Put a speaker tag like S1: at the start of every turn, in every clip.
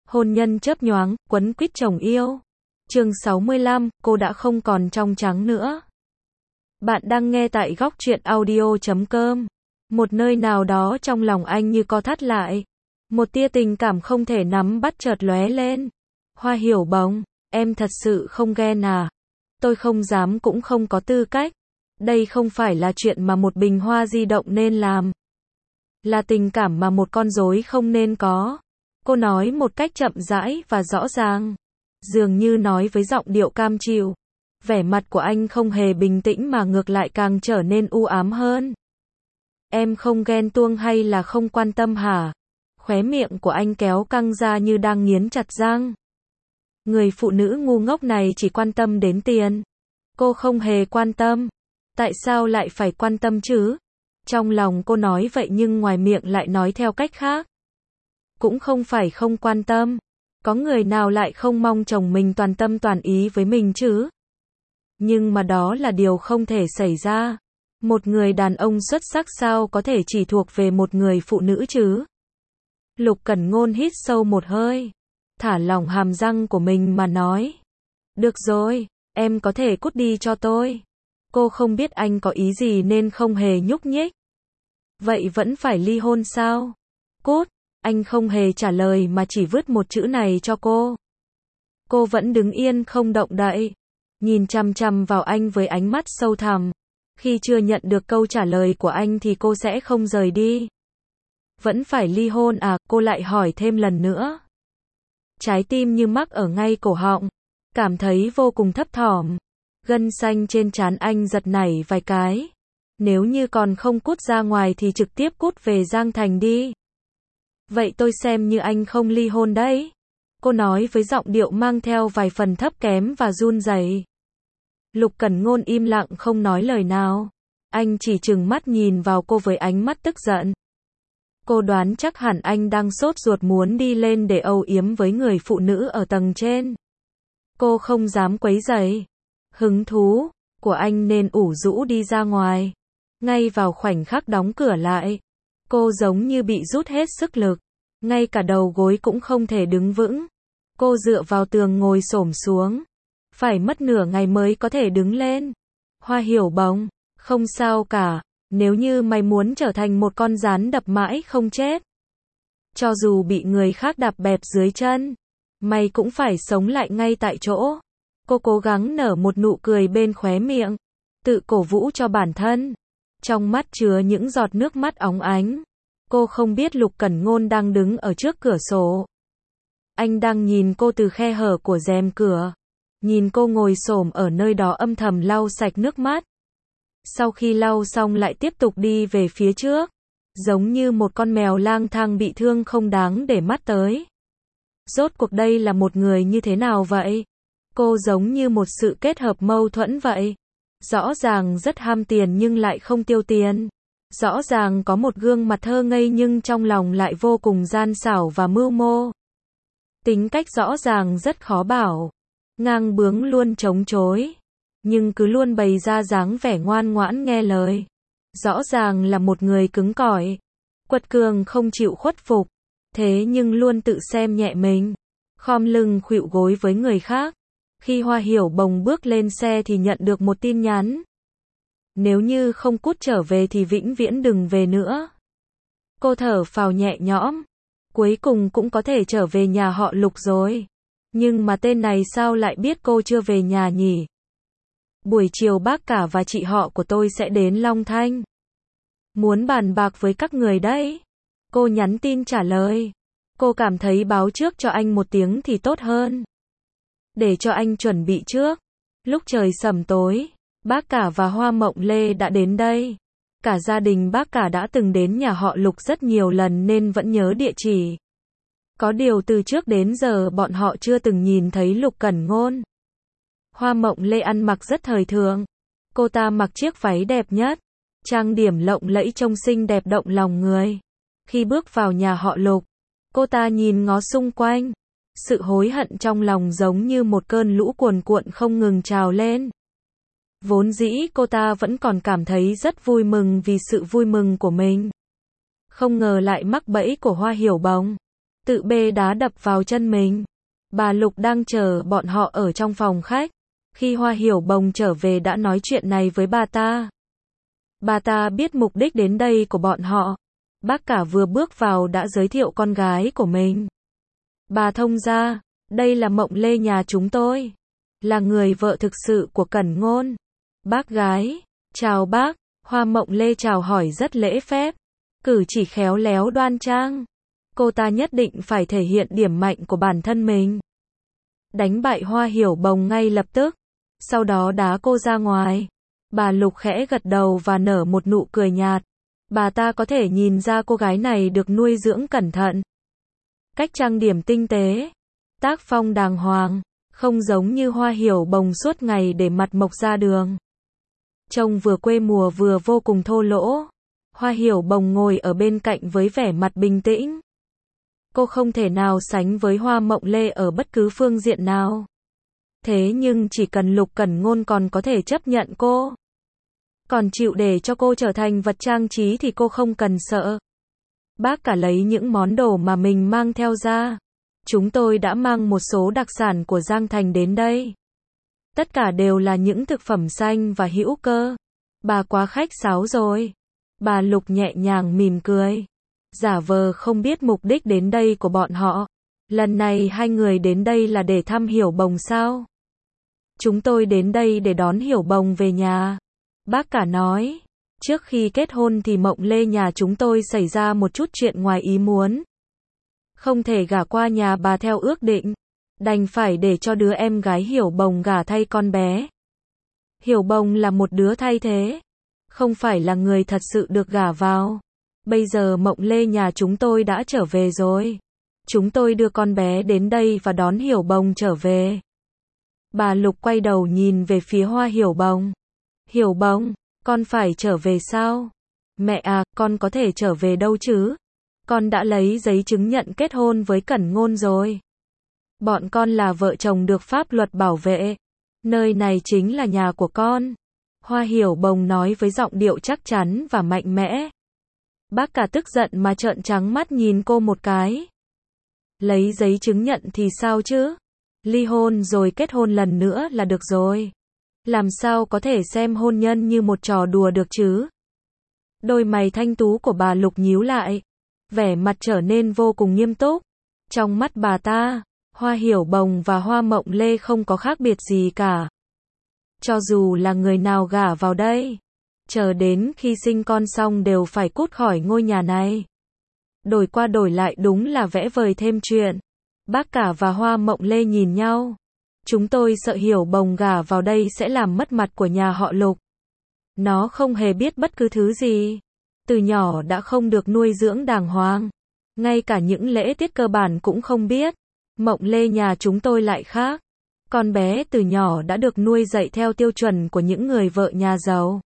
S1: Hôn nhân chớp nhoáng, quấn quýt chồng yêu. Chương 65, cô đã không còn trong trắng nữa. Bạn đang nghe tại góc truyện audio.com. Một nơi nào đó trong lòng anh như co thắt lại. Một tia tình cảm không thể nắm bắt chợt lóe lên. Hoa Hiểu Bồng, em thật sự không ghen à? Tôi không dám cũng không có tư cách. Đây không phải là chuyện mà một bình hoa di động nên làm. Là tình cảm mà một con rối không nên có. Cô nói một cách chậm rãi và rõ ràng. Dường như nói với giọng điệu cam chịu. Vẻ mặt của anh không hề bình tĩnh mà ngược lại càng trở nên u ám hơn. Em không ghen tuông hay là không quan tâm hả? Khóe miệng của anh kéo căng ra như đang nghiến chặt răng. Người phụ nữ ngu ngốc này chỉ quan tâm đến tiền. Cô không hề quan tâm. Tại sao lại phải quan tâm chứ? Trong lòng cô nói vậy nhưng ngoài miệng lại nói theo cách khác. Cũng không phải không quan tâm. Có người nào lại không mong chồng mình toàn tâm toàn ý với mình chứ? Nhưng mà đó là điều không thể xảy ra. Một người đàn ông xuất sắc sao có thể chỉ thuộc về một người phụ nữ chứ? Lục Cẩn Ngôn hít sâu một hơi. Thả lỏng hàm răng của mình mà nói. Được rồi, em có thể cút đi cho tôi. Cô không biết anh có ý gì nên không hề nhúc nhích. Vậy vẫn phải ly hôn sao? Cút, anh không hề trả lời mà chỉ vứt một chữ này cho cô. Cô vẫn đứng yên không động đậy. Nhìn chằm chằm vào anh với ánh mắt sâu thẳm. Khi chưa nhận được câu trả lời của anh thì cô sẽ không rời đi. Vẫn phải ly hôn à? Cô lại hỏi thêm lần nữa. Trái tim như mắc ở ngay cổ họng. Cảm thấy vô cùng thấp thỏm. Gân xanh trên trán anh giật nảy vài cái. Nếu như còn không cút ra ngoài thì trực tiếp cút về Giang Thành đi. Vậy tôi xem như anh không ly hôn đấy. Cô nói với giọng điệu mang theo vài phần thấp kém và run rẩy. Lục Cẩn Ngôn im lặng không nói lời nào. Anh chỉ trừng mắt nhìn vào cô với ánh mắt tức giận. Cô đoán chắc hẳn anh đang sốt ruột muốn đi lên để âu yếm với người phụ nữ ở tầng trên. Cô không dám quấy rầy. Hứng thú của anh nên ủ rũ đi ra ngoài. Ngay vào khoảnh khắc đóng cửa lại, cô giống như bị rút hết sức lực. Ngay cả đầu gối cũng không thể đứng vững. Cô dựa vào tường ngồi xổm xuống. Phải mất nửa ngày mới có thể đứng lên. Hoa Hiểu Bồng, không sao cả. Nếu như mày muốn trở thành một con gián đập mãi không chết. Cho dù bị người khác đạp bẹp dưới chân, mày cũng phải sống lại ngay tại chỗ. Cô cố gắng nở một nụ cười bên khóe miệng. Tự cổ vũ cho bản thân. Trong mắt chứa những giọt nước mắt óng ánh. Cô không biết Lục Cẩn Ngôn đang đứng ở trước cửa sổ. Anh đang nhìn cô từ khe hở của rèm cửa. Nhìn cô ngồi xổm ở nơi đó âm thầm lau sạch nước mắt. Sau khi lau xong lại tiếp tục đi về phía trước. Giống như một con mèo lang thang bị thương không đáng để mắt tới. Rốt cuộc đây là một người như thế nào vậy? Cô giống như một sự kết hợp mâu thuẫn vậy. Rõ ràng rất ham tiền nhưng lại không tiêu tiền. Rõ ràng có một gương mặt thơ ngây nhưng trong lòng lại vô cùng gian xảo và mưu mô. Tính cách rõ ràng rất khó bảo. Ngang bướng luôn chống chối. Nhưng cứ luôn bày ra dáng vẻ ngoan ngoãn nghe lời. Rõ ràng là một người cứng cỏi. Quật cường không chịu khuất phục. Thế nhưng luôn tự xem nhẹ mình. Khom lưng khuỵu gối với người khác. Khi Hoa Hiểu Bồng bước lên xe thì nhận được một tin nhắn. Nếu như không cút trở về thì vĩnh viễn đừng về nữa. Cô thở phào nhẹ nhõm. Cuối cùng cũng có thể trở về nhà họ Lục rồi. Nhưng mà tên này sao lại biết cô chưa về nhà nhỉ? Buổi chiều bác cả và chị họ của tôi sẽ đến Long Thanh. Muốn bàn bạc với các người đấy. Cô nhắn tin trả lời. Cô cảm thấy báo trước cho anh một tiếng thì tốt hơn. Để cho anh chuẩn bị trước. Lúc trời sẩm tối, bác cả và Hoa Mộng Lê đã đến đây. Cả gia đình bác cả đã từng đến nhà họ Lục rất nhiều lần nên vẫn nhớ địa chỉ. Có điều từ trước đến giờ bọn họ chưa từng nhìn thấy Lục Cẩn Ngôn. Hoa Mộng Lê ăn mặc rất thời thượng. Cô ta mặc chiếc váy đẹp nhất. Trang điểm lộng lẫy trông xinh đẹp động lòng người. Khi bước vào nhà họ Lục, cô ta nhìn ngó xung quanh. Sự hối hận trong lòng giống như một cơn lũ cuồn cuộn không ngừng trào lên. Vốn dĩ cô ta vẫn còn cảm thấy rất vui mừng vì sự vui mừng của mình. Không ngờ lại mắc bẫy của Hoa Hiểu Bồng. tự bê đá đập vào chân mình. Bà Lục đang chờ bọn họ ở trong phòng khách. Khi Hoa Hiểu Bồng trở về đã nói chuyện này với bà ta. Bà ta biết mục đích đến đây của bọn họ. Bác cả vừa bước vào đã giới thiệu con gái của mình. Bà thông gia, đây là Mộng Lê nhà chúng tôi. Là người vợ thực sự của Cẩn Ngôn. Bác gái, chào bác. Hoa Mộng Lê chào hỏi rất lễ phép. Cử chỉ khéo léo đoan trang. Cô ta nhất định phải thể hiện điểm mạnh của bản thân mình. Đánh bại Hoa Hiểu Bồng ngay lập tức. Sau đó đá cô ra ngoài. Bà Lục khẽ gật đầu và nở một nụ cười nhạt. Bà ta có thể nhìn ra cô gái này được nuôi dưỡng cẩn thận. Cách trang điểm tinh tế. Tác phong đàng hoàng. Không giống như Hoa Hiểu Bồng suốt ngày để mặt mộc ra đường. Trông vừa quê mùa vừa vô cùng thô lỗ. Hoa Hiểu Bồng ngồi ở bên cạnh với vẻ mặt bình tĩnh. Cô không thể nào sánh với Hoa Mộng Lê ở bất cứ phương diện nào. Thế nhưng chỉ cần Lục Cẩn Ngôn còn có thể chấp nhận cô. Còn chịu để cho cô trở thành vật trang trí thì cô không cần sợ. Bác cả lấy những món đồ mà mình mang theo ra. Chúng tôi đã mang một số đặc sản của Giang Thành đến đây. Tất cả đều là những thực phẩm xanh và hữu cơ. Bà quá khách sáo rồi. Bà Lục nhẹ nhàng mỉm cười. Giả vờ không biết mục đích đến đây của bọn họ. Lần này hai người đến đây là để thăm Hiểu Bồng sao? Chúng tôi đến đây để đón Hiểu Bồng về nhà. Bác cả nói. Trước khi kết hôn thì Mộng Lê nhà chúng tôi xảy ra một chút chuyện ngoài ý muốn. Không thể gả qua nhà bà theo ước định. Đành phải để cho đứa em gái Hiểu Bồng gả thay con bé. Hiểu Bồng là một đứa thay thế. Không phải là người thật sự được gả vào. Bây giờ Mộng Lê nhà chúng tôi đã trở về rồi. Chúng tôi đưa con bé đến đây và đón Hiểu Bồng trở về. Bà Lục quay đầu nhìn về phía Hoa Hiểu Bồng. Hiểu Bồng, con phải trở về sao? Mẹ à, con có thể trở về đâu chứ? Con đã lấy giấy chứng nhận kết hôn với Cẩn Ngôn rồi. Bọn con là vợ chồng được pháp luật bảo vệ. Nơi này chính là nhà của con. Hoa Hiểu Bồng nói với giọng điệu chắc chắn và mạnh mẽ. Bác cả tức giận mà trợn trắng mắt nhìn cô một cái. Lấy giấy chứng nhận thì sao chứ? Ly hôn rồi kết hôn lần nữa là được rồi. Làm sao có thể xem hôn nhân như một trò đùa được chứ? Đôi mày thanh tú của bà Lục nhíu lại. Vẻ mặt trở nên vô cùng nghiêm túc. Trong mắt bà ta, Hoa Hiểu Bồng và Hoa Mộng Lê không có khác biệt gì cả. Cho dù là người nào gả vào đây, chờ đến khi sinh con xong đều phải cút khỏi ngôi nhà này. Đổi qua đổi lại đúng là vẽ vời thêm chuyện. Bác cả và Hoa Mộng Lê nhìn nhau. Chúng tôi sợ Hiểu Bồng gả vào đây sẽ làm mất mặt của nhà họ Lục. Nó không hề biết bất cứ thứ gì. Từ nhỏ đã không được nuôi dưỡng đàng hoàng. Ngay cả những lễ tiết cơ bản cũng không biết. Mộng Lê nhà chúng tôi lại khác. Con bé từ nhỏ đã được nuôi dạy theo tiêu chuẩn của những người vợ nhà giàu.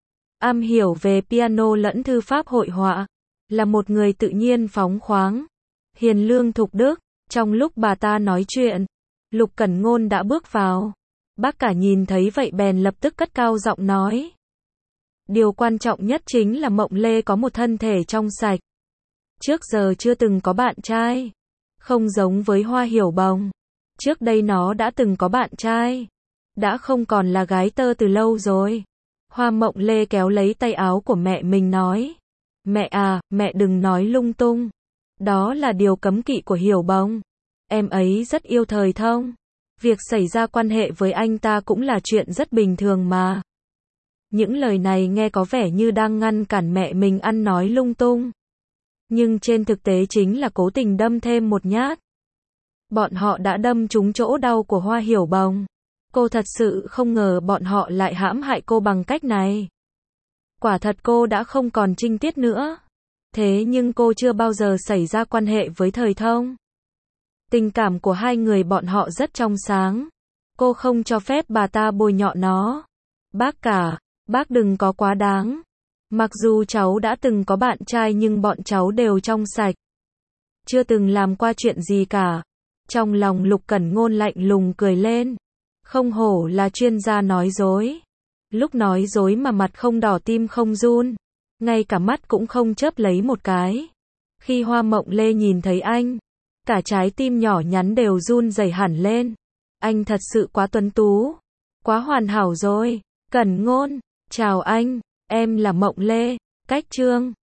S1: Am hiểu về piano lẫn thư pháp hội họa. Là một người tự nhiên phóng khoáng. Hiền lương thục đức. Trong lúc bà ta nói chuyện, Lục Cẩn Ngôn đã bước vào. Bác cả nhìn thấy vậy bèn lập tức cất cao giọng nói. Điều quan trọng nhất chính là Mộng Lê có một thân thể trong sạch. Trước giờ chưa từng có bạn trai. Không giống với Hoa Hiểu Bồng. Trước đây nó đã từng có bạn trai. Đã không còn là gái tơ từ lâu rồi. Hoa Mộng Lê kéo lấy tay áo của mẹ mình nói. Mẹ à, mẹ đừng nói lung tung. Đó là điều cấm kỵ của Hiểu Bồng. Em ấy rất yêu thời thông. Việc xảy ra quan hệ với anh ta cũng là chuyện rất bình thường mà. Những lời này nghe có vẻ như đang ngăn cản mẹ mình ăn nói lung tung. Nhưng trên thực tế chính là cố tình đâm thêm một nhát. Bọn họ đã đâm trúng chỗ đau của Hoa Hiểu Bồng. Cô thật sự không ngờ bọn họ lại hãm hại cô bằng cách này. Quả thật cô đã không còn trinh tiết nữa. Thế nhưng cô chưa bao giờ xảy ra quan hệ với thời thông. Tình cảm của hai người bọn họ rất trong sáng. Cô không cho phép bà ta bôi nhọ nó. Bác cả, bác đừng có quá đáng. Mặc dù cháu đã từng có bạn trai nhưng bọn cháu đều trong sạch. Chưa từng làm qua chuyện gì cả. Trong lòng Lục Cẩn Ngôn lạnh lùng cười lên. Không hổ là chuyên gia nói dối. Lúc nói dối mà mặt không đỏ tim không run. Ngay cả mắt cũng không chớp lấy một cái. Khi Hoa Mộng Lê nhìn thấy anh, cả trái tim nhỏ nhắn đều run rẩy hẳn lên. Anh thật sự quá tuấn tú, quá hoàn hảo rồi. Cẩn Ngôn, chào anh, em là Mộng Lê, cách Trương.